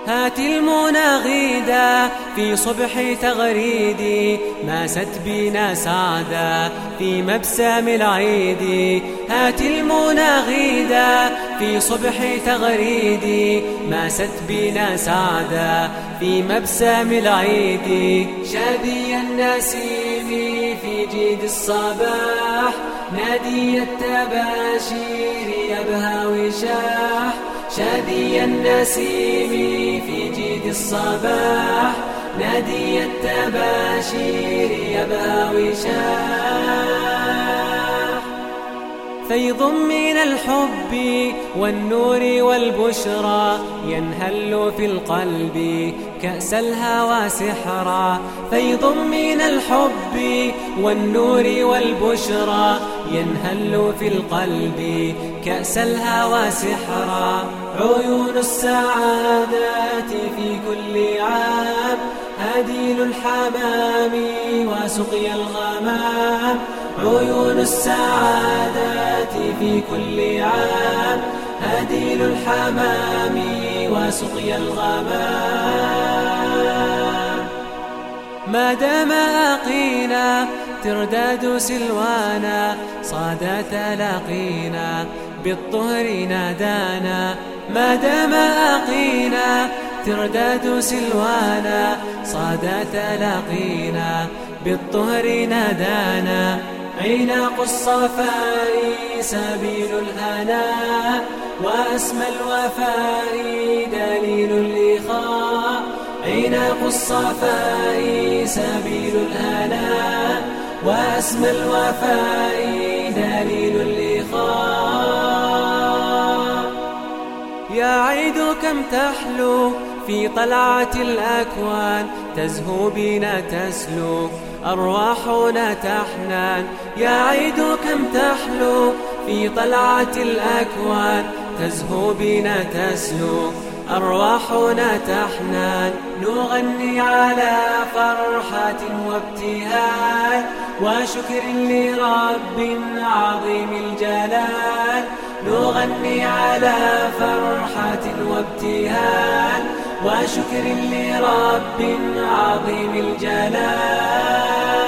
هات المنى غيدا في صبح تغريدي، ماست بنا سعدا في مبسام العيد. هات المنى غيدا في صبح تغريدي، ماست بنا سعدا في مبسام العيد. شادي النسيم في جيد الصباح، نادي التباشير يبهى وشاح. شادي النسيم في جيد الصباح، نادي التباشير يبهى وشاح. فيض من الحب والنور والبشرى ينهل في القلب كأس الهوى سحرا. فيض من الحب والنور والبشرى ينهل في القلب كأس الهوى سحرا. عيون السعادات في كل عام، هديل الحمام وسقي الغمام. عيون السعادات في كل عام، هديل الحمام وسقي الغمام. ما دام أقينا ترداد سلوانا، صاد تلاقينا بالطهر نادانا. ما دام أقينا ترداد سلوانا، صاد تلاقينا بالطهر نادانا. عناق الصفاء سبيل الهناء، وأسمى الوفاء دليل الإخاء. عناق الصفاء سبيل الهناء، وأسمى الوفاء دليل الإخاء. يا عيد كم تحلو في طلعة الأكوان، تزهو بنا تسلو أرواحنا تحنان. يا عيد كم تحلو في طلعة الأكوان، تزهو بنا تسلو أرواحنا تحنان. نغني على فرحة وابتهال وشكر لرب عظيم الجلال. نغني على فرحة وابتهال وشكر لرب عظيم الجلال.